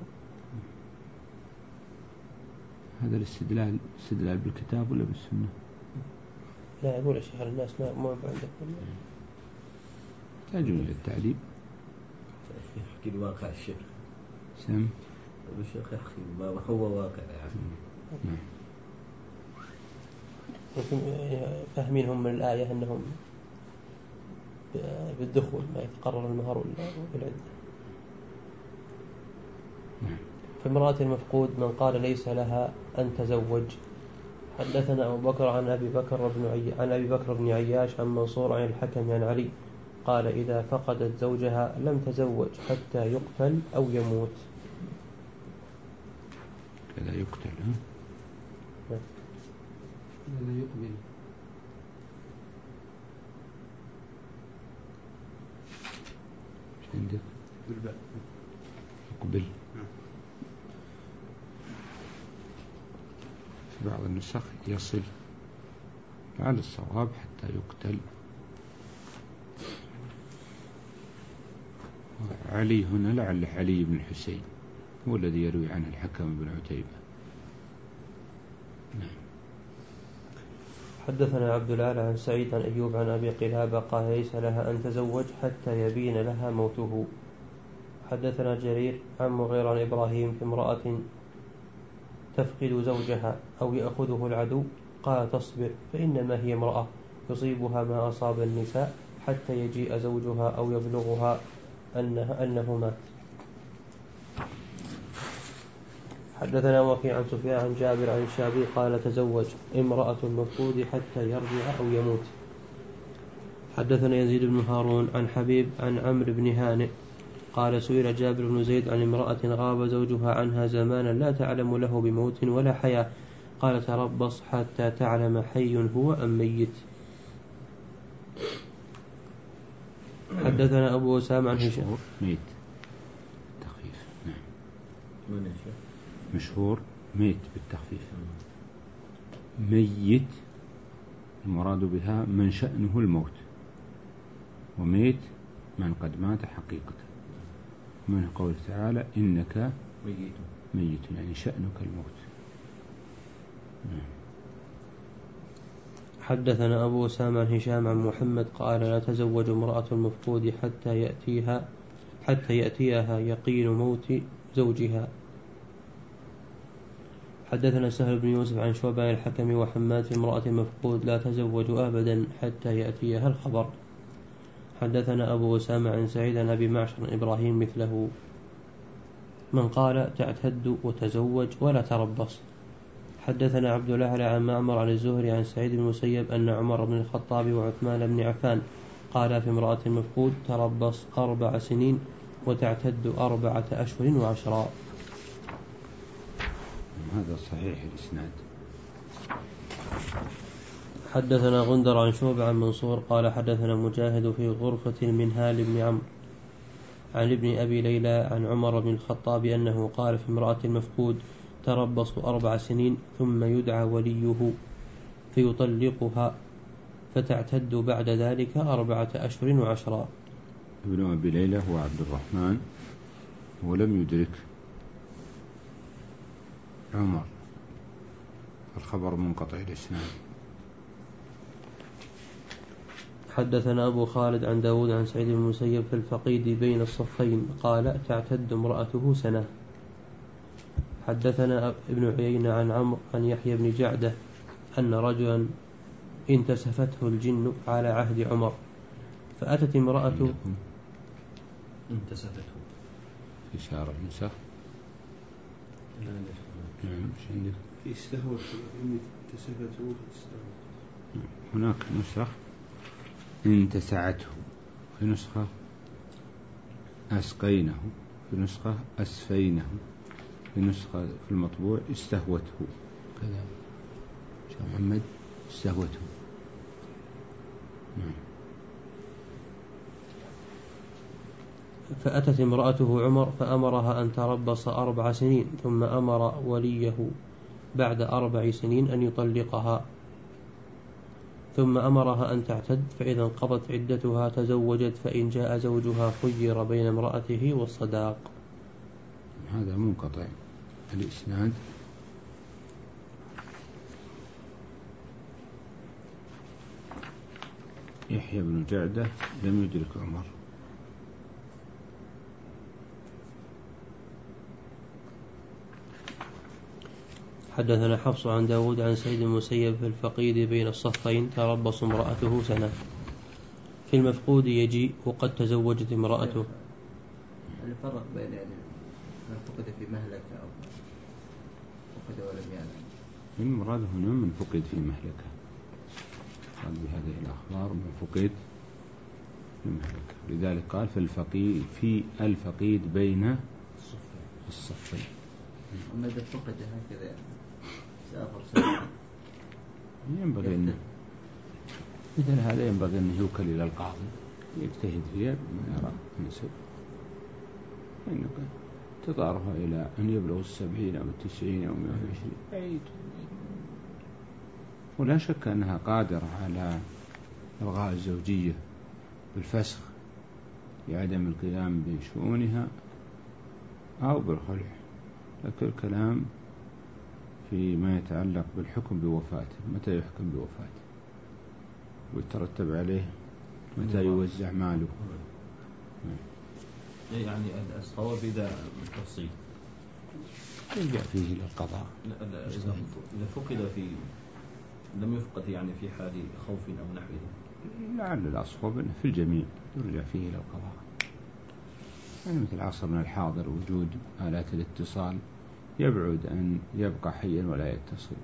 هذا الاستدلال استدلال بالكتاب ولا بالسنة؟ لا يقول الشيخ الناس ما ما عندكم يحتاجون إلى التعليم. يحكي الواقع الشيخ سم الشيخ يحكي ما هو واقع يعني. نعم. فاهمين هم من الآية أنهم بالدخول ما يتقرر المهر والعدة. نعم. في امرأة المفقود من قال ليس لها أن تزوج. حدثنا أبو بكر عن أبي بكر بن عي... عن أبي بكر بن عياش عن منصور عن الحكم عن علي قال إذا فقدت زوجها لم تزوج حتى يقتل أو يموت. كذا يقتل ها؟ لا يقبل. ايش عندك؟ بالباء يقبل. في بعض النسخ يصل على الصواب حتى يقتل. علي هنا لعل علي بن حسين هو الذي يروي عنه الحكم بن عتيبة. نعم. حدثنا عبد الأعلى عن سعيد عن أيوب عن أبي قلابة قال ليس لها أن تزوج حتى يبين لها موته. حدثنا جرير عن مغير عن إبراهيم في امرأة تفقد زوجها أو يأخذه العدو قال تصبر فإنما هي امرأة يصيبها ما أصاب النساء حتى يجيء زوجها أو يبلغها أنه, أنه مات. حدثنا وكيع عن سفيان عن جابر عن الشعبي قال تزوج امرأة المفقود حتى يرجع أو يموت. حدثنا يزيد بن هارون عن حبيب عن عمرو بن هانئ قال سئل جابر بن زيد عن امرأة غاب زوجها عنها زمانا لا تعلم له بموت ولا حياة قال تربص حتى تعلم حي هو أم ميت. حدثنا أبو أسامة عن هشام ميت تخفيف. نعم. من مشهور ميت بالتخفيف. ميت المراد بها من شأنه الموت، وميت من قد مات حقيقة، من قوله تعالى إنك ميت ميت يعني شأنك الموت. نعم. حدثنا أبو أسامة عن هشام عن محمد قال لا تزوج امرأة المفقود حتى يأتيها حتى يأتيها يقين موت زوجها. حدثنا سهل بن يوسف عن شعبة الحكم وحماد في امرأة المفقود لا تزوج أبدا حتى يأتيها الخبر. حدثنا أبو أسامة عن سعيد عن أبي معشر إبراهيم مثله من قال تعتد وتزوج ولا تربص. حدثنا عبد الله عن معمر عن الزهري عن سعيد بن المسيب أن عمر بن الخطاب وعثمان بن عفان قال في امرأة المفقود تربص أربع سنين وتعتد أربعة أشهر وعشرا. هذا صحيح الإسناد. حدثنا غندر عن شعبة عن منصور قال حدثنا مجاهد في غرفة المنهال بن عمرو عن ابن أبي ليلى عن عمر بن الخطاب أنه قال في امرأة المفقود تربص أربع سنين ثم يدعى وليه فيطلقها فتعتد بعد ذلك أربعة أشهر وعشرا. ابن أبي ليلى هو عبد الرحمن ولم يدرك عمر، الخبر منقطع الإسناد. حدثنا أبو خالد عن داود عن سعيد بن المسيب في الفقيد بين الصفين قال تعتد امرأته سنة. حدثنا ابن عيينة عن عمرو عن يحيى بن جعدة أن رجلا انتسفته الجن على عهد عمر فأتت امرأة انتسفته في شارع نسخ في استهوت انتسفته هناك نسخ انتسعته، في نسخة أسقينه، في نسخة أسفينه، في نسخة في المطبوع استهوته كذا شيخ محمد استهوته. فأتت امرأته عمر فأمرها أن تربص أربع سنين ثم أمر وليه بعد أربع سنين أن يطلقها ثم أمرها أن تعتد فإذا انقضت عدتها تزوجت فإن جاء زوجها خير بين امرأته والصداق. هذا منقطع الإسناد. يحيى بن جعدة لم يدرك عمر. حدثنا حفص عن داود عن سيد المسيب في الفقيد بين الصفين تربص امرأته سنة. في المفقود يجيء وقد تزوجت امرأته. الفرق بين من فقد في مهلكة أو فقد ولم يعلم. المراد هنا من فقد في مهلكة، قال بهذه الأخبار من فقد في مهلكة، لذلك قال في الفقيد في الفقيد بين الصفين. أما إذا فقد هكذا سافر سنة ينبغي أن مثل هذا ينبغي أن يوكل إلى القاضي يجتهد فيها بما يرى مناسب، إنه تطارها إلى أن يبلغ السبعين أو التسعين أو مئة وعشرين، ولا شك أنها قادرة على إلغاء الزوجية بالفسخ لعدم القيام بشؤونها أو بالخلع، لكن الكلام فيما يتعلق بالحكم بوفاته، متى يحكم بوفاته ويترتب عليه متى يوزع ماله. يعني الصواب إذا التفصيل يرجع فيه إلى القضاء. إذا فقد في لم يفقد يعني في حال خوف أو نحوه، لعل الأصوب أنه في الجميع يرجع فيه إلى القضاء. يعني مثل عصرنا الحاضر وجود آلات الاتصال يبعد أن يبقى حيا ولا يتصل.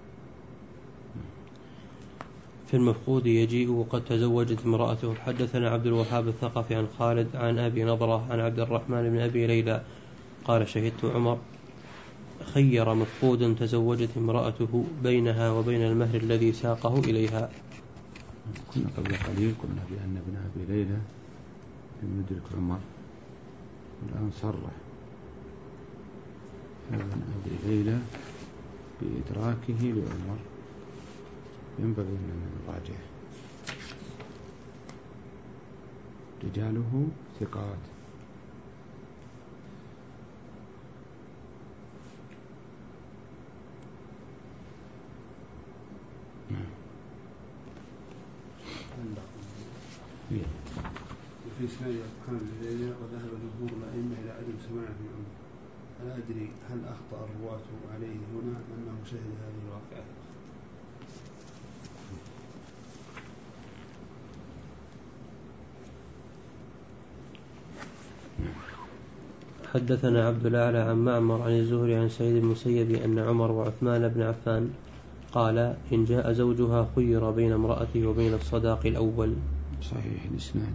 في المفقود يجيء وقد تزوجت امرأته. حدثنا عبد الوهاب الثقفي عن خالد عن أبي نضرة عن عبد الرحمن بن أبي ليلى قال شهدت عمر خير مفقود تزوجت امرأته بينها وبين المهر الذي ساقه إليها. كنا قبل قليل قلنا بأن ابن أبي ليلى لم يدرك عمر، والآن صرح ابن أبي ليلى بإدراكه لعمر، ينبغي أن نراجع رجاله ثقات. وفي إسناد أصحاب الليلة وذهب جمهور الأئمة إلى عدم سماعه في عمر. ألا أدري هل أخطأ الرواة عليه هنا أنه شهد هذه الواقعة؟ حدثنا عبد الأعلى عن معمر عن الزهري عن سعيد المسيب أن عمر وعثمان بن عفان قال إن جاء زوجها خير بين امرأته وبين الصداق الأول. صحيح الإسناد.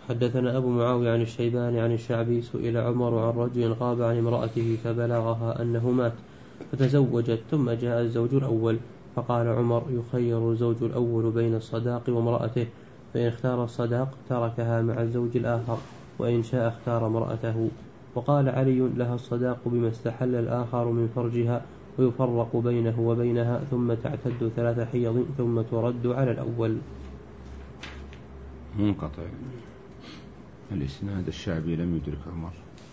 حدثنا أبو معاوية عن الشيباني عن الشعبي سئل عمر عن رجل غاب عن امرأته فبلغها أنه مات فتزوجت ثم جاء الزوج الأول، فقال عمر يخير الزوج الأول بين الصداق وامرأته، فإن اختار الصداق تركها مع الزوج الآخر، وإن شاء اختار امرأته. وقال علي لها الصداق بما استحل الآخر من فرجها، ويفرق بينه وبينها ثم تعتد ثلاث حيض ثم ترد على الأول. منقطع الإسناد، الشعبي لم يدرك عمر.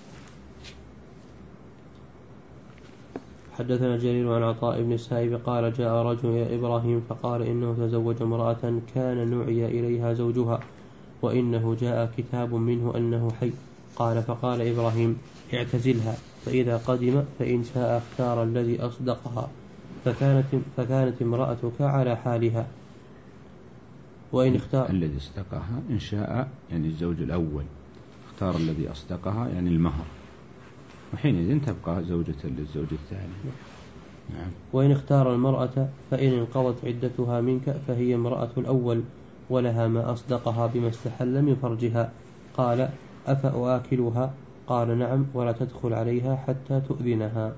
حدثنا جرير عن عطاء بن السائب قال جاء رجل إلى إبراهيم فقال إنه تزوج امرأة كان نعي إليها زوجها، وإنه جاء كتاب منه أنه حي. قال فقال إبراهيم اعتزلها، فإذا قدم فإن شاء اختار الذي أصدقها، فكانت, فكانت امرأتك على حالها، وإن اختار الذي أصدقها إن شاء يعني الزوج الأول اختار الذي أصدقها يعني المهر، وحينئذ تبقى زوجة للزوج الثاني. نعم. وإن اختار المرأة فإن انقضت عدتها منك فهي امرأة الأول ولها ما أصدقها بما استحل من فرجها. قال أفأكلها؟ قال نعم، ولا تدخل عليها حتى تؤذنها.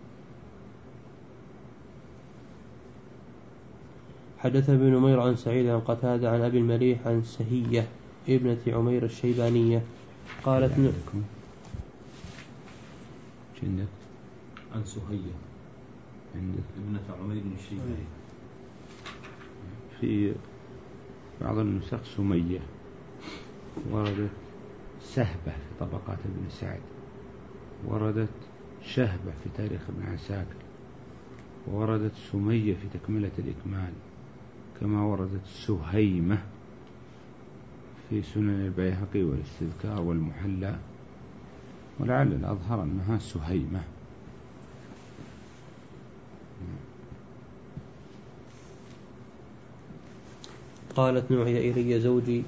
حدث ابن نمير عن سعيد عن قتادة عن أبي المليح عن سهية ابنة عمير الشيبانية قالت عندكم عندك عن سهية عندك ابنة عمير الشيباني، في بعض النسخ سمية، وردت سهبة في طبقات ابن سعد، وردت شهبة في تاريخ ابن عساكر، وردت سمية في تكملة الإكمال، كما وردت سهيمة في سنن البيهقي والاستذكار والمحلى، ولعل الأظهر أنها سهيمة. قالت نعي إلي زوجي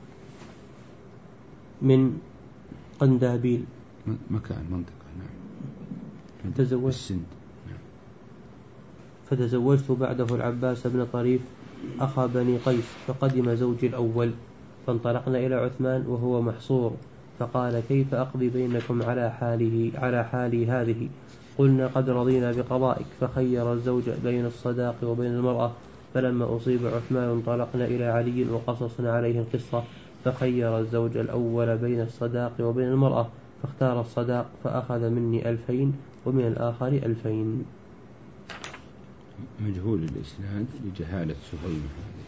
من قندابيل مكان منطقة. نعم. تزوجت السند. نعم. فتزوجت بعده العباس بن طريف أخا بني قيس، فقدم زوجي الأول، فانطلقنا إلى عثمان وهو محصور، فقال كيف أقضي بينكم على حاله على حالي هذه؟ قلنا قد رضينا بقضائك. فخير الزوج بين الصداق وبين المرأة، فلما أصيب عثمان انطلقنا إلى علي وقصصنا عليه القصة، فخير الزوج الأول بين الصداق وبين المرأة، فاختار الصداق فأخذ مني ألفين ومن الآخر ألفين. مجهول الإسناد لجهالة سهيمة هذه.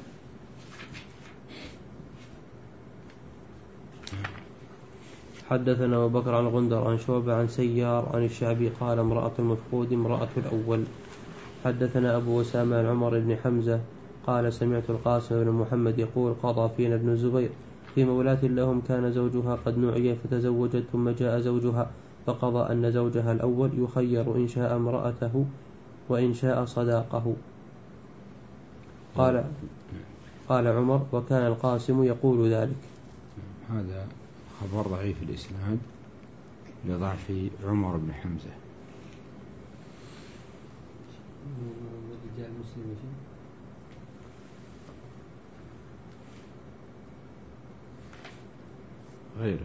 حدثنا أبو بكر عن غندر عن شعبة عن سيار عن الشعبي قال امرأة المفقود امرأة الأول. حدثنا أبو أسامة عن عمر بن حمزة قال سمعت القاسم بن محمد يقول قضى فينا ابن الزبير في مولاة لهم كان زوجها قد نعي فتزوجت ثم جاء زوجها، فقضى أن زوجها الأول يخير إن شاء امرأته وإن شاء صداقه. قال قال عمر وكان القاسم يقول ذلك. هذا خبر ضعيف الإسناد لضعف عمر بن حمزة. غيره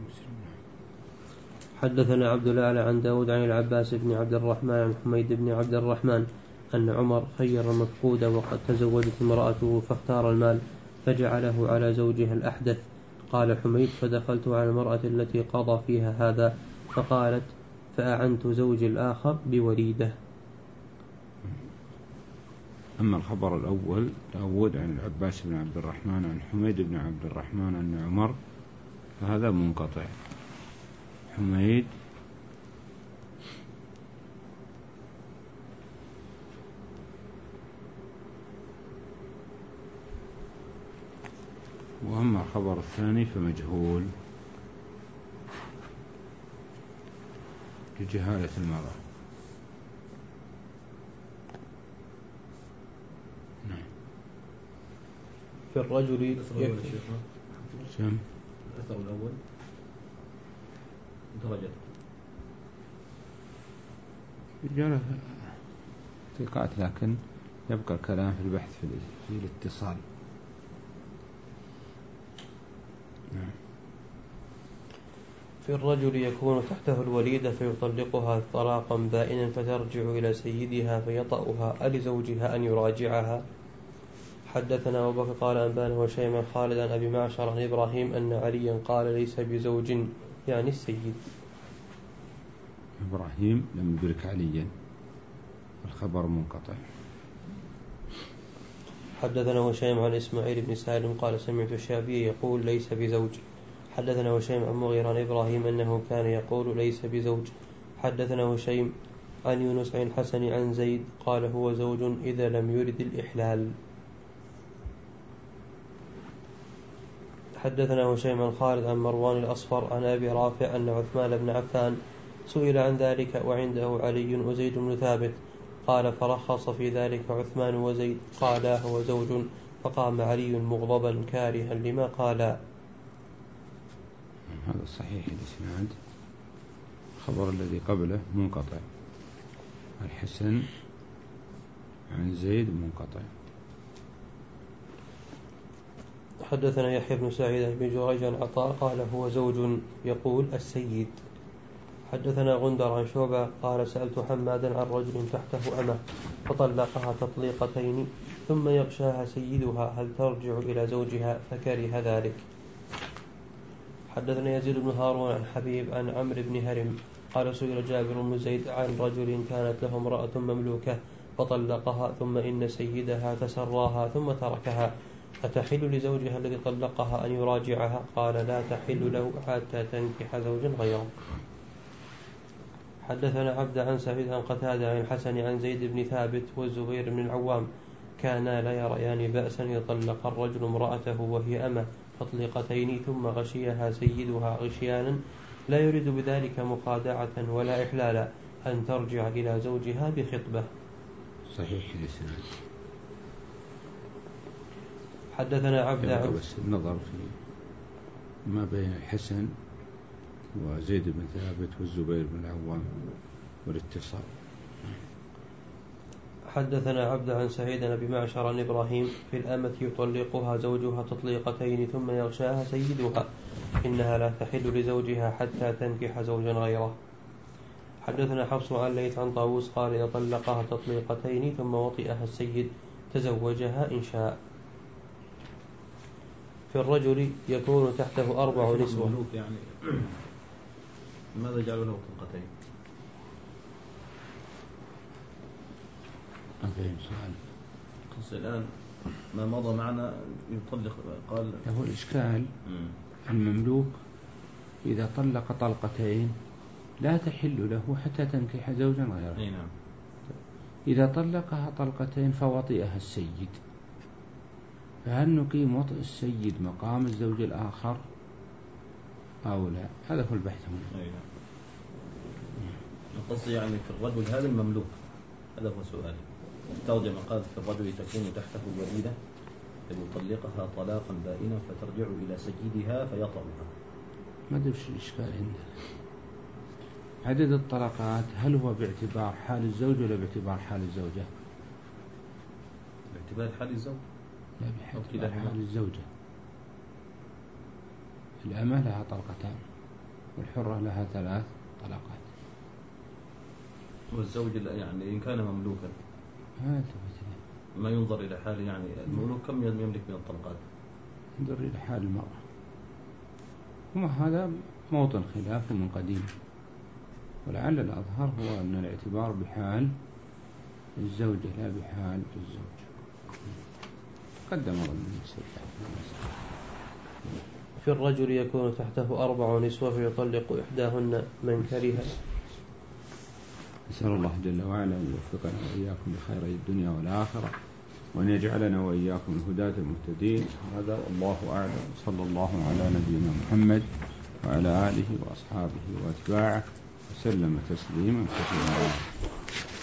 حدثنا عبد الأعلى عن داود عن العباس بن عبد الرحمن عن حميد بن عبد الرحمن أن عمر خير المفقود وقد تزوجت امرأته فاختار المال فجعله على زوجها الأحدث. قال حميد فدخلت على المرأة التي قضى فيها هذا فقالت فأعنت زوجي الآخر بوليده. أما الخبر الأول داود عن العباس بن عبد الرحمن عن حميد بن عبد الرحمن أن عمر فهذا منقطع. حميد وأما الخبر الثاني فمجهول لجهالة المرأة. نعم. في الرجل يكفي سم الأثر الأول درجة رجال ثقات، لكن يبقى الكلام في البحث في الاتصال. نعم. في الرجل يكون تحته الوليدة فيطلقها طلاقا بائنا فترجع إلى سيدها فيطأها ألزوجها أن يراجعها؟ حدثنا أبو بكر قال أنبانا هشيم عن خالد عن أبي معشر عن إبراهيم أن عليا قال ليس بزوج يعني السيد. إبراهيم لم يدرك عليا، الخبر منقطع. حدثنا هشيم عن إسماعيل بن سالم قال سمعت الشعبي يقول ليس بزوج. حدثنا هشيم عن مغيرة عن إبراهيم أنه كان يقول ليس بزوج. حدثنا هشيم عن يونس عن الحسن عن زيد قال هو زوج إذا لم يرد الإحلال. حدثنا هشيم عن خالد عن مروان الأصفر عن أبي رافع أن عثمان بن عفان سئل عن ذلك وعنده علي وزيد بن ثابت قال فرخص في ذلك عثمان وزيد قالا هو زوج، فقام علي مغضبا كارها لما قالا. هذا صحيح الإسناد، الخبر الذي قبله منقطع، الحسن عن زيد منقطع. حدثنا يحيى بن سعيد بن جريج عن عطاء قال هو زوج يقول السيد. حدثنا غندر عن شعبة قال سألت حمادا عن رجل تحته أمه فطلقها تطليقتين ثم يغشاها سيدها هل ترجع إلى زوجها فكره ذلك. حدثنا يزيد بن هارون عن حبيب عن عمرو بن هرم قال سئل جابر بن زيد عن رجل كانت له امرأة مملوكة فطلقها ثم إن سيدها تسراها ثم تركها أتحل لزوجها الذي طلقها أن يراجعها؟ قال لا تحل له حتى تنكح زوجا غيره. حدثنا عبد عن سعيد عن قتادة عن الحسن عن زيد بن ثابت والزبير بن العوام كانا لا يريان بأسا يطلق الرجل امرأته وهي أمه تطليقتين ثم غشيها سيدها غشيانا لا يريد بذلك مخادعة ولا إحلالا أن ترجع إلى زوجها بخطبة. صحيح الإسناد. حدثنا عبد عن بس النظر في ما بين الحسن وزيد بن ثابت والزبير بن العوام والاتصال. حدثنا عبد عن سعيد بن معشر عن إبراهيم في الأمة يطلقها زوجها تطليقتين ثم يغشاها سيدها إنها لا تحل لزوجها حتى تنكح زوجا غيره. حدثنا حفص عن ليث عن طاووس قال إذا طلقها تطليقتين ثم وطئها السيد تزوجها إن شاء. في الرجل يكون تحته أربع نسوة. يعني ماذا جعلوا له طلقتين؟ أفهم سؤال. قصة الآن ما مضى معنا يطلق قال له الإشكال المملوك إذا طلق طلقتين لا تحل له حتى تنكح زوجا غيره. أي نعم. إذا طلقها طلقتين فوطئها السيد فهل نقيم وطئ السيد مقام الزوج الآخر أو لا؟ هذا هو البحث هنا. أي نعم. القصة يعني في الرجل هذا المملوك، هذا هو سؤالي. ترجمة قال في الرجل تكون تحته الوليدة فيطلقها طلاقا بائنا فترجع إلى سيدها فيطأها. ما أدري وش الإشكال عندنا. عدد الطلقات هل هو باعتبار حال الزوج ولا باعتبار حال الزوجة؟ باعتبار حال الزوج؟ لا، باعتبار حال الزوجة. الأمة لها طلقتان والحرة لها ثلاث طلقات. والزوج يعني إن كان مملوكا ما ما ينظر إلى حال، يعني المملوك كم يملك من الطلقات؟ ينظر إلى حال المرأة. وما هذا موطن خلاف من قديم، ولعل الأظهر هو أن الاعتبار بحال الزوجة لا بحال الزوج. قدم ظن في الرجل يكون تحته أربع نسوة فيطلق إحداهن من كره. نسأل الله جل وعلا أن يوفقنا وإياكم بخير الدنيا والآخرة وأن يجعلنا وإياكم الهداة المهتدين. هذا والله أعلم. صلى الله على نبينا محمد وعلى آله وأصحابه وأتباعه وسلم تسليما كثيرا.